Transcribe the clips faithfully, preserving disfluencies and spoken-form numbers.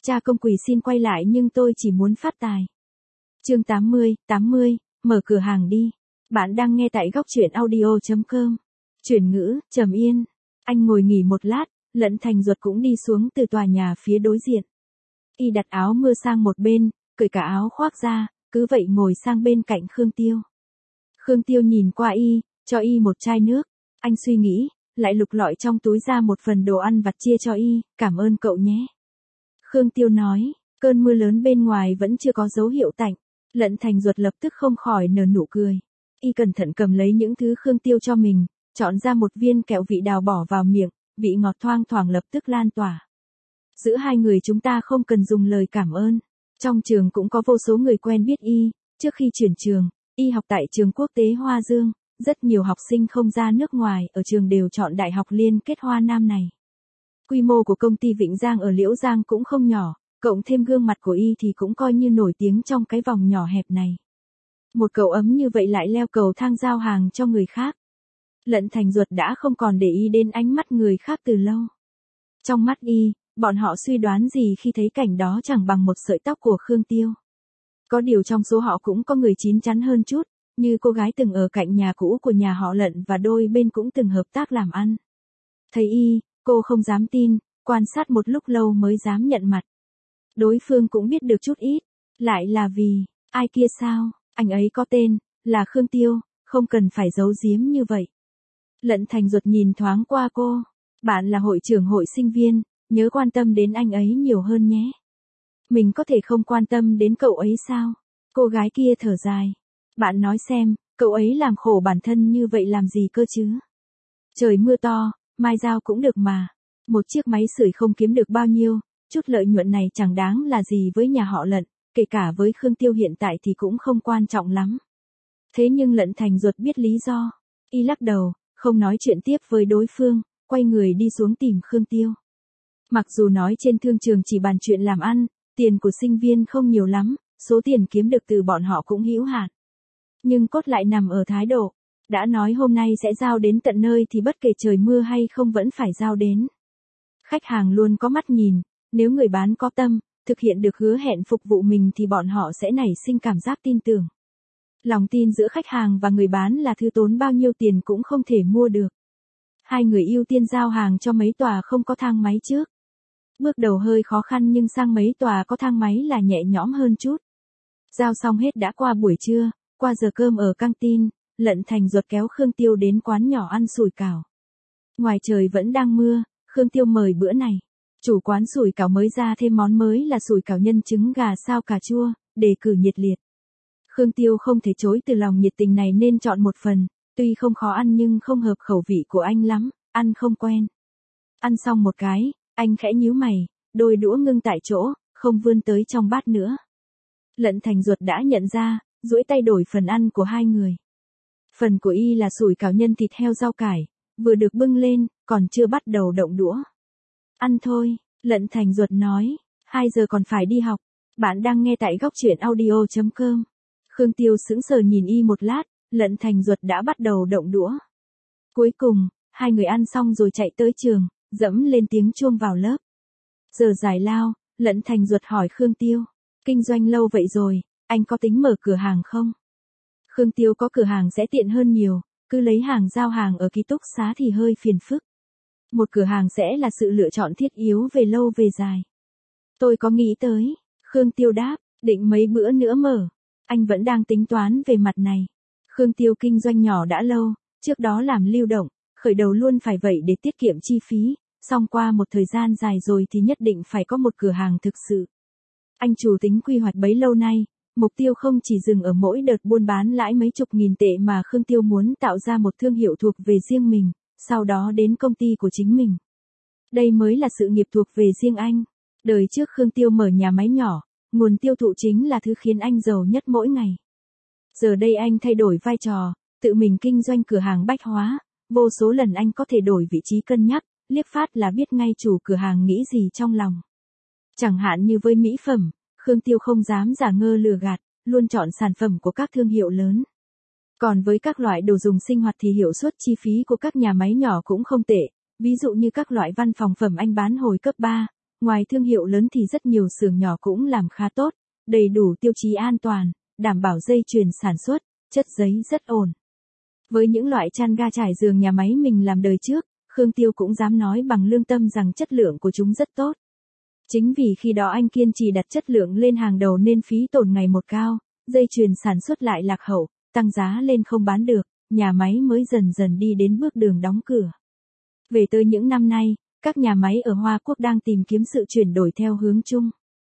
Cha công quỳ xin quay lại nhưng tôi chỉ muốn phát tài. Chương tám mươi, tám mươi, mở cửa hàng đi. Bạn đang nghe tại góc truyện audio chấm com. Chuyển ngữ, Trầm Yên. Anh ngồi nghỉ một lát, Lận Thành Duật cũng đi xuống từ tòa nhà phía đối diện. Y đặt áo mưa sang một bên, cởi cả áo khoác ra, cứ vậy ngồi sang bên cạnh Khương Tiêu. Khương Tiêu nhìn qua y, cho y một chai nước. Anh suy nghĩ, lại lục lọi trong túi ra một phần đồ ăn vặt chia cho y, cảm ơn cậu nhé. Khương Tiêu nói, cơn mưa lớn bên ngoài vẫn chưa có dấu hiệu tạnh. Lận Thành Duật lập tức không khỏi nở nụ cười. Y cẩn thận cầm lấy những thứ Khương Tiêu cho mình, chọn ra một viên kẹo vị đào bỏ vào miệng, vị ngọt thoang thoảng lập tức lan tỏa. Giữa hai người chúng ta không cần dùng lời cảm ơn. Trong trường cũng có vô số người quen biết y, trước khi chuyển trường, y học tại trường quốc tế Hoa Dương, rất nhiều học sinh không ra nước ngoài ở trường đều chọn Đại học Liên kết Hoa Nam này. Quy mô của công ty Vịnh Giang ở Liễu Giang cũng không nhỏ, cộng thêm gương mặt của y thì cũng coi như nổi tiếng trong cái vòng nhỏ hẹp này. Một cậu ấm như vậy lại leo cầu thang giao hàng cho người khác. Lận Thành Duật đã không còn để ý đến ánh mắt người khác từ lâu. Trong mắt y, bọn họ suy đoán gì khi thấy cảnh đó chẳng bằng một sợi tóc của Khương Tiêu. Có điều trong số họ cũng có người chín chắn hơn chút, như cô gái từng ở cạnh nhà cũ của nhà họ Lận và đôi bên cũng từng hợp tác làm ăn. Thấy y, cô không dám tin, quan sát một lúc lâu mới dám nhận mặt. Đối phương cũng biết được chút ít, lại là vì, ai kia sao, anh ấy có tên, là Khương Tiêu, không cần phải giấu giếm như vậy. Lận Thành Duật nhìn thoáng qua cô, bạn là hội trưởng hội sinh viên, nhớ quan tâm đến anh ấy nhiều hơn nhé. Mình có thể không quan tâm đến cậu ấy sao? Cô gái kia thở dài. Bạn nói xem, cậu ấy làm khổ bản thân như vậy làm gì cơ chứ? Trời mưa to, mai giao cũng được mà. Một chiếc máy sưởi không kiếm được bao nhiêu, chút lợi nhuận này chẳng đáng là gì với nhà họ Lận, kể cả với Khương Tiêu hiện tại thì cũng không quan trọng lắm. Thế nhưng Lận Thành Duật biết lý do. Y lắc đầu, không nói chuyện tiếp với đối phương, quay người đi xuống tìm Khương Tiêu. Mặc dù nói trên thương trường chỉ bàn chuyện làm ăn, tiền của sinh viên không nhiều lắm, số tiền kiếm được từ bọn họ cũng hữu hạn. Nhưng cốt lại nằm ở thái độ. Đã nói hôm nay sẽ giao đến tận nơi thì bất kể trời mưa hay không vẫn phải giao đến. Khách hàng luôn có mắt nhìn, nếu người bán có tâm, thực hiện được hứa hẹn phục vụ mình thì bọn họ sẽ nảy sinh cảm giác tin tưởng. Lòng tin giữa khách hàng và người bán là thứ tốn bao nhiêu tiền cũng không thể mua được. Hai người ưu tiên giao hàng cho mấy tòa không có thang máy trước. Bước đầu hơi khó khăn nhưng sang mấy tòa có thang máy là nhẹ nhõm hơn chút. Giao xong hết đã qua buổi trưa, qua giờ cơm ở căng tin, Lận Thành Duật kéo Khương Tiêu đến quán nhỏ ăn sủi cảo. Ngoài trời vẫn đang mưa, Khương Tiêu mời bữa này. Chủ quán sủi cảo mới ra thêm món mới là sủi cảo nhân trứng gà sao cà chua, đề cử nhiệt liệt. Khương Tiêu không thể chối từ lòng nhiệt tình này nên chọn một phần, tuy không khó ăn nhưng không hợp khẩu vị của anh lắm, ăn không quen. Ăn xong một cái, anh khẽ nhíu mày, đôi đũa ngưng tại chỗ, không vươn tới trong bát nữa. Lận Thành Duật đã nhận ra, duỗi tay đổi phần ăn của hai người. Phần của y là sủi cảo nhân thịt heo rau cải, vừa được bưng lên, còn chưa bắt đầu động đũa. Ăn thôi, Lận Thành Duật nói, hai giờ còn phải đi học. Bạn đang nghe tại góc truyện audio chấm com. Khương Tiêu sững sờ nhìn y một lát, Lận Thành Duật đã bắt đầu động đũa. Cuối cùng, hai người ăn xong rồi chạy tới trường, dẫm lên tiếng chuông vào lớp. Giờ giải lao, Lận Thành Duật hỏi Khương Tiêu, kinh doanh lâu vậy rồi, anh có tính mở cửa hàng không? Khương Tiêu có cửa hàng sẽ tiện hơn nhiều, cứ lấy hàng giao hàng ở ký túc xá thì hơi phiền phức. Một cửa hàng sẽ là sự lựa chọn thiết yếu về lâu về dài. Tôi có nghĩ tới, Khương Tiêu đáp, định mấy bữa nữa mở. Anh vẫn đang tính toán về mặt này. Khương Tiêu kinh doanh nhỏ đã lâu, trước đó làm lưu động, khởi đầu luôn phải vậy để tiết kiệm chi phí, xong qua một thời gian dài rồi thì nhất định phải có một cửa hàng thực sự. Anh chủ tính quy hoạch bấy lâu nay, mục tiêu không chỉ dừng ở mỗi đợt buôn bán lãi mấy chục nghìn tệ mà Khương Tiêu muốn tạo ra một thương hiệu thuộc về riêng mình, sau đó đến công ty của chính mình. Đây mới là sự nghiệp thuộc về riêng anh. Đời trước Khương Tiêu mở nhà máy nhỏ, nguồn tiêu thụ chính là thứ khiến anh giàu nhất mỗi ngày. Giờ đây anh thay đổi vai trò, tự mình kinh doanh cửa hàng bách hóa, vô số lần anh có thể đổi vị trí cân nhắc, liếc phát là biết ngay chủ cửa hàng nghĩ gì trong lòng. Chẳng hạn như với mỹ phẩm, Khương Tiêu không dám giả ngơ lừa gạt, luôn chọn sản phẩm của các thương hiệu lớn. Còn với các loại đồ dùng sinh hoạt thì hiệu suất chi phí của các nhà máy nhỏ cũng không tệ, ví dụ như các loại văn phòng phẩm anh bán hồi cấp ba, ngoài thương hiệu lớn thì rất nhiều xưởng nhỏ cũng làm khá tốt, đầy đủ tiêu chí an toàn, đảm bảo dây chuyền sản xuất, chất giấy rất ổn. Với những loại chăn ga trải giường nhà máy mình làm đời trước, Khương Tiêu cũng dám nói bằng lương tâm rằng chất lượng của chúng rất tốt. Chính vì khi đó anh kiên trì đặt chất lượng lên hàng đầu nên phí tổn ngày một cao, dây chuyền sản xuất lại lạc hậu, tăng giá lên không bán được, nhà máy mới dần dần đi đến bước đường đóng cửa. Về tới những năm nay, các nhà máy ở Hoa Quốc đang tìm kiếm sự chuyển đổi theo hướng chung.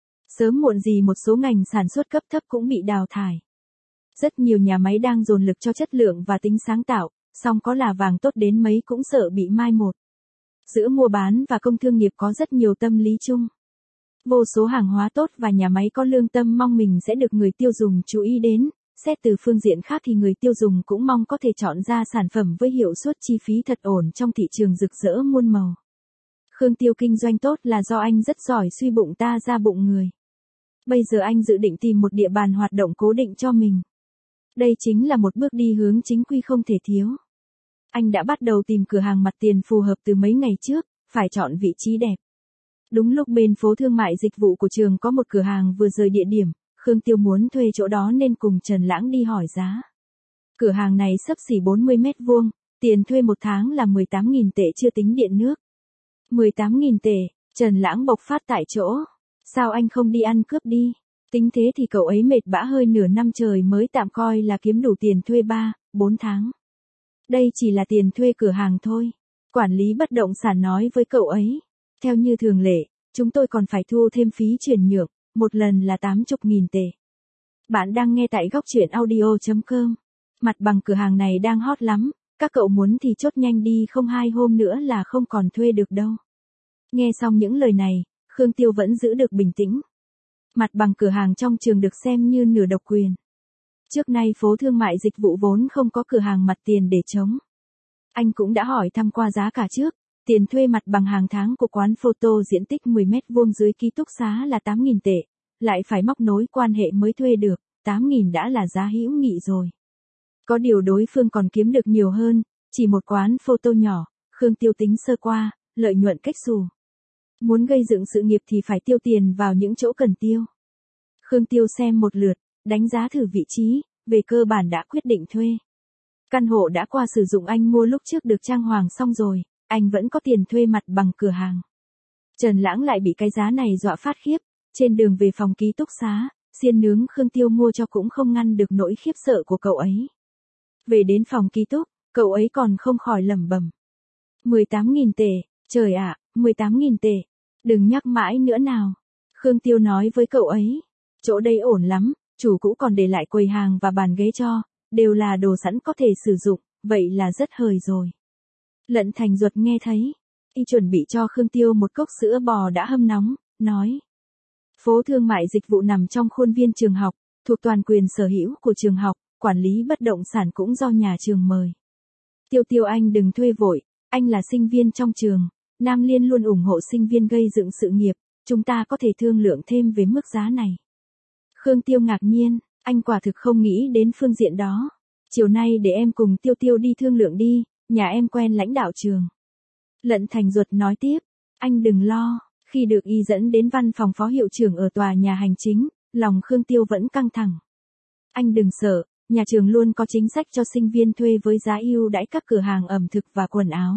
Sớm muộn gì một số ngành sản xuất cấp thấp cũng bị đào thải. Rất nhiều nhà máy đang dồn lực cho chất lượng và tính sáng tạo, song có là vàng tốt đến mấy cũng sợ bị mai một. Giữa mua bán và công thương nghiệp có rất nhiều tâm lý chung. Vô số hàng hóa tốt và nhà máy có lương tâm mong mình sẽ được người tiêu dùng chú ý đến, xét từ phương diện khác thì người tiêu dùng cũng mong có thể chọn ra sản phẩm với hiệu suất chi phí thật ổn trong thị trường rực rỡ muôn màu. Khương Tiêu kinh doanh tốt là do anh rất giỏi suy bụng ta ra bụng người. Bây giờ anh dự định tìm một địa bàn hoạt động cố định cho mình. Đây chính là một bước đi hướng chính quy không thể thiếu. Anh đã bắt đầu tìm cửa hàng mặt tiền phù hợp từ mấy ngày trước, phải chọn vị trí đẹp. Đúng lúc bên phố thương mại dịch vụ của trường có một cửa hàng vừa rời địa điểm, Khương Tiêu muốn thuê chỗ đó nên cùng Trần Lãng đi hỏi giá. Cửa hàng này xấp xỉ bốn mươi mét vuông, tiền thuê một tháng là mười tám nghìn tệ chưa tính điện nước. mười tám nghìn tệ, Trần Lãng bộc phát tại chỗ. Sao anh không đi ăn cướp đi? Tính thế thì cậu ấy mệt bã hơi nửa năm trời mới tạm coi là kiếm đủ tiền thuê ba, bốn tháng. Đây chỉ là tiền thuê cửa hàng thôi. Quản lý bất động sản nói với cậu ấy. Theo như thường lệ, chúng tôi còn phải thu thêm phí chuyển nhượng, một lần là tám mươi nghìn tệ. Bạn đang nghe tại góc truyện audio chấm com. Mặt bằng cửa hàng này đang hot lắm, các cậu muốn thì chốt nhanh đi không hai hôm nữa là không còn thuê được đâu. Nghe xong những lời này, Khương Tiêu vẫn giữ được bình tĩnh. Mặt bằng cửa hàng trong trường được xem như nửa độc quyền. Trước nay phố thương mại dịch vụ vốn không có cửa hàng mặt tiền để trống. Anh cũng đã hỏi thăm qua giá cả trước, tiền thuê mặt bằng hàng tháng của quán photo diện tích mười mét vuông dưới ký túc xá là tám nghìn tệ, lại phải móc nối quan hệ mới thuê được, tám nghìn đã là giá hữu nghị rồi. Có điều đối phương còn kiếm được nhiều hơn, chỉ một quán photo nhỏ, Khương Tiêu tính sơ qua, lợi nhuận cách xù. Muốn gây dựng sự nghiệp thì phải tiêu tiền vào những chỗ cần tiêu. Khương Tiêu xem một lượt, đánh giá thử vị trí, về cơ bản đã quyết định thuê. Căn hộ đã qua sử dụng anh mua lúc trước được trang hoàng xong rồi, anh vẫn có tiền thuê mặt bằng cửa hàng. Trần Lãng lại bị cái giá này dọa phát khiếp, trên đường về phòng ký túc xá, xiên nướng Khương Tiêu mua cho cũng không ngăn được nỗi khiếp sợ của cậu ấy. Về đến phòng ký túc, cậu ấy còn không khỏi lẩm bẩm. mười tám nghìn tệ, trời ạ, mười tám nghìn tệ, đừng nhắc mãi nữa nào. Khương Tiêu nói với cậu ấy, chỗ đây ổn lắm, chủ cũ còn để lại quầy hàng và bàn ghế cho, đều là đồ sẵn có thể sử dụng, vậy là rất hời rồi. Lận Thành Duật nghe thấy, y chuẩn bị cho Khương Tiêu một cốc sữa bò đã hâm nóng, nói. Phố thương mại dịch vụ nằm trong khuôn viên trường học, thuộc toàn quyền sở hữu của trường học, quản lý bất động sản cũng do nhà trường mời. Tiêu Tiêu anh đừng thuê vội, anh là sinh viên trong trường, Nam Liên luôn ủng hộ sinh viên gây dựng sự nghiệp, chúng ta có thể thương lượng thêm về mức giá này. Khương Tiêu ngạc nhiên, anh quả thực không nghĩ đến phương diện đó. Chiều nay để em cùng Tiêu Tiêu đi thương lượng đi, nhà em quen lãnh đạo trường. Lận Thành Duật nói tiếp, anh đừng lo, khi được y dẫn đến văn phòng phó hiệu trưởng ở tòa nhà hành chính, lòng Khương Tiêu vẫn căng thẳng. Anh đừng sợ, nhà trường luôn có chính sách cho sinh viên thuê với giá ưu đãi các cửa hàng ẩm thực và quần áo.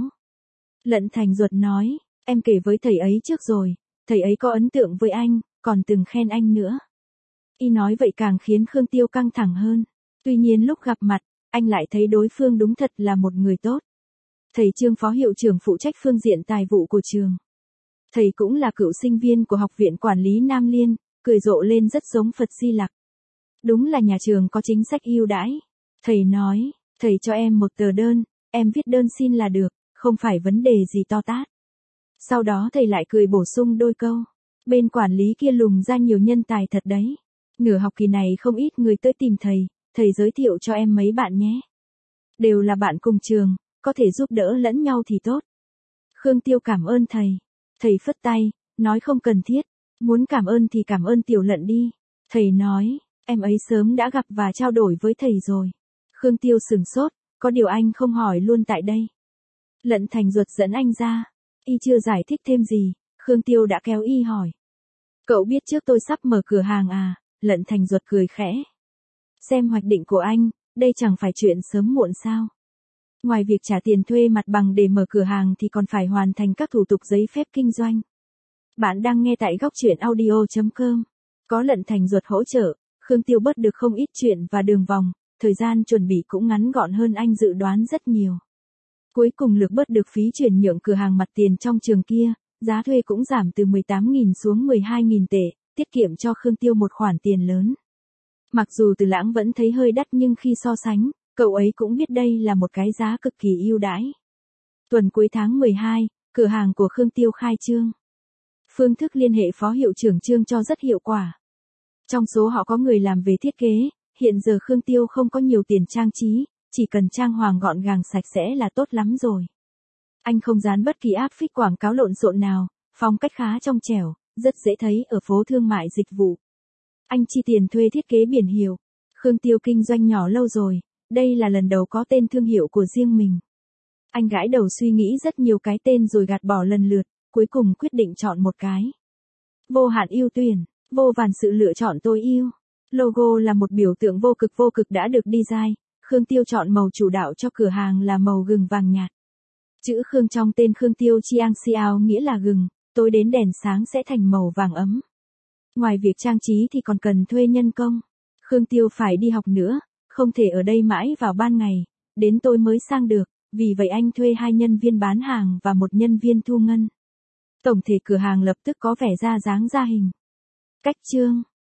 Lận Thành Duật nói, em kể với thầy ấy trước rồi, thầy ấy có ấn tượng với anh, còn từng khen anh nữa. Y nói vậy càng khiến Khương Tiêu căng thẳng hơn. Tuy nhiên lúc gặp mặt, anh lại thấy đối phương đúng thật là một người tốt. Thầy Trương phó hiệu trưởng phụ trách phương diện tài vụ của trường. Thầy cũng là cựu sinh viên của Học viện Quản lý Nam Liên, cười rộ lên rất giống Phật Di Lặc. Đúng là nhà trường có chính sách ưu đãi. Thầy nói, thầy cho em một tờ đơn, em viết đơn xin là được, không phải vấn đề gì to tát. Sau đó thầy lại cười bổ sung đôi câu. Bên quản lý kia lùng ra nhiều nhân tài thật đấy. Nửa học kỳ này không ít người tới tìm thầy, thầy giới thiệu cho em mấy bạn nhé. Đều là bạn cùng trường, có thể giúp đỡ lẫn nhau thì tốt. Khương Tiêu cảm ơn thầy. Thầy phất tay, nói không cần thiết, muốn cảm ơn thì cảm ơn Tiểu Lận đi. Thầy nói, em ấy sớm đã gặp và trao đổi với thầy rồi. Khương Tiêu sừng sốt, có điều anh không hỏi luôn tại đây. Lận Thành Duật dẫn anh ra, y chưa giải thích thêm gì, Khương Tiêu đã kéo y hỏi. Cậu biết trước tôi sắp mở cửa hàng à? Lận Thành Duật cười khẽ. Xem hoạch định của anh, đây chẳng phải chuyện sớm muộn sao? Ngoài việc trả tiền thuê mặt bằng để mở cửa hàng thì còn phải hoàn thành các thủ tục giấy phép kinh doanh. Bạn đang nghe tại góc truyện audio chấm com. Có Lận Thành Duật hỗ trợ, Khương Tiêu bớt được không ít chuyện và đường vòng, thời gian chuẩn bị cũng ngắn gọn hơn anh dự đoán rất nhiều. Cuối cùng lược bớt được phí chuyển nhượng cửa hàng mặt tiền trong trường kia, giá thuê cũng giảm từ mười tám nghìn xuống mười hai nghìn tệ, tiết kiệm cho Khương Tiêu một khoản tiền lớn. Mặc dù Từ Lãng vẫn thấy hơi đắt nhưng khi so sánh, cậu ấy cũng biết đây là một cái giá cực kỳ ưu đãi. Tuần cuối tháng mười hai, cửa hàng của Khương Tiêu khai trương. Phương thức liên hệ phó hiệu trưởng Trương cho rất hiệu quả. Trong số họ có người làm về thiết kế, hiện giờ Khương Tiêu không có nhiều tiền trang trí, chỉ cần trang hoàng gọn gàng sạch sẽ là tốt lắm rồi. Anh không dán bất kỳ áp phích quảng cáo lộn xộn nào, phong cách khá trong trẻo, rất dễ thấy ở phố thương mại dịch vụ. Anh chi tiền thuê thiết kế biển hiệu. Khương Tiêu kinh doanh nhỏ lâu rồi, đây là lần đầu có tên thương hiệu của riêng mình. Anh gãi đầu suy nghĩ rất nhiều cái tên rồi gạt bỏ lần lượt, cuối cùng quyết định chọn một cái. Vô hạn ưu tuyển, vô vàn sự lựa chọn tôi yêu. Logo là một biểu tượng vô cực vô cực đã được design, Khương Tiêu chọn màu chủ đạo cho cửa hàng là màu gừng vàng nhạt. Chữ Khương trong tên Khương Tiêu Chiang Xiao nghĩa là gừng, tối đến đèn sáng sẽ thành màu vàng ấm. Ngoài việc trang trí thì còn cần thuê nhân công. Khương Tiêu phải đi học nữa, không thể ở đây mãi vào ban ngày, đến tối mới sang được, vì vậy anh thuê hai nhân viên bán hàng và một nhân viên thu ngân. Tổng thể cửa hàng lập tức có vẻ ra dáng ra hình. Cách chương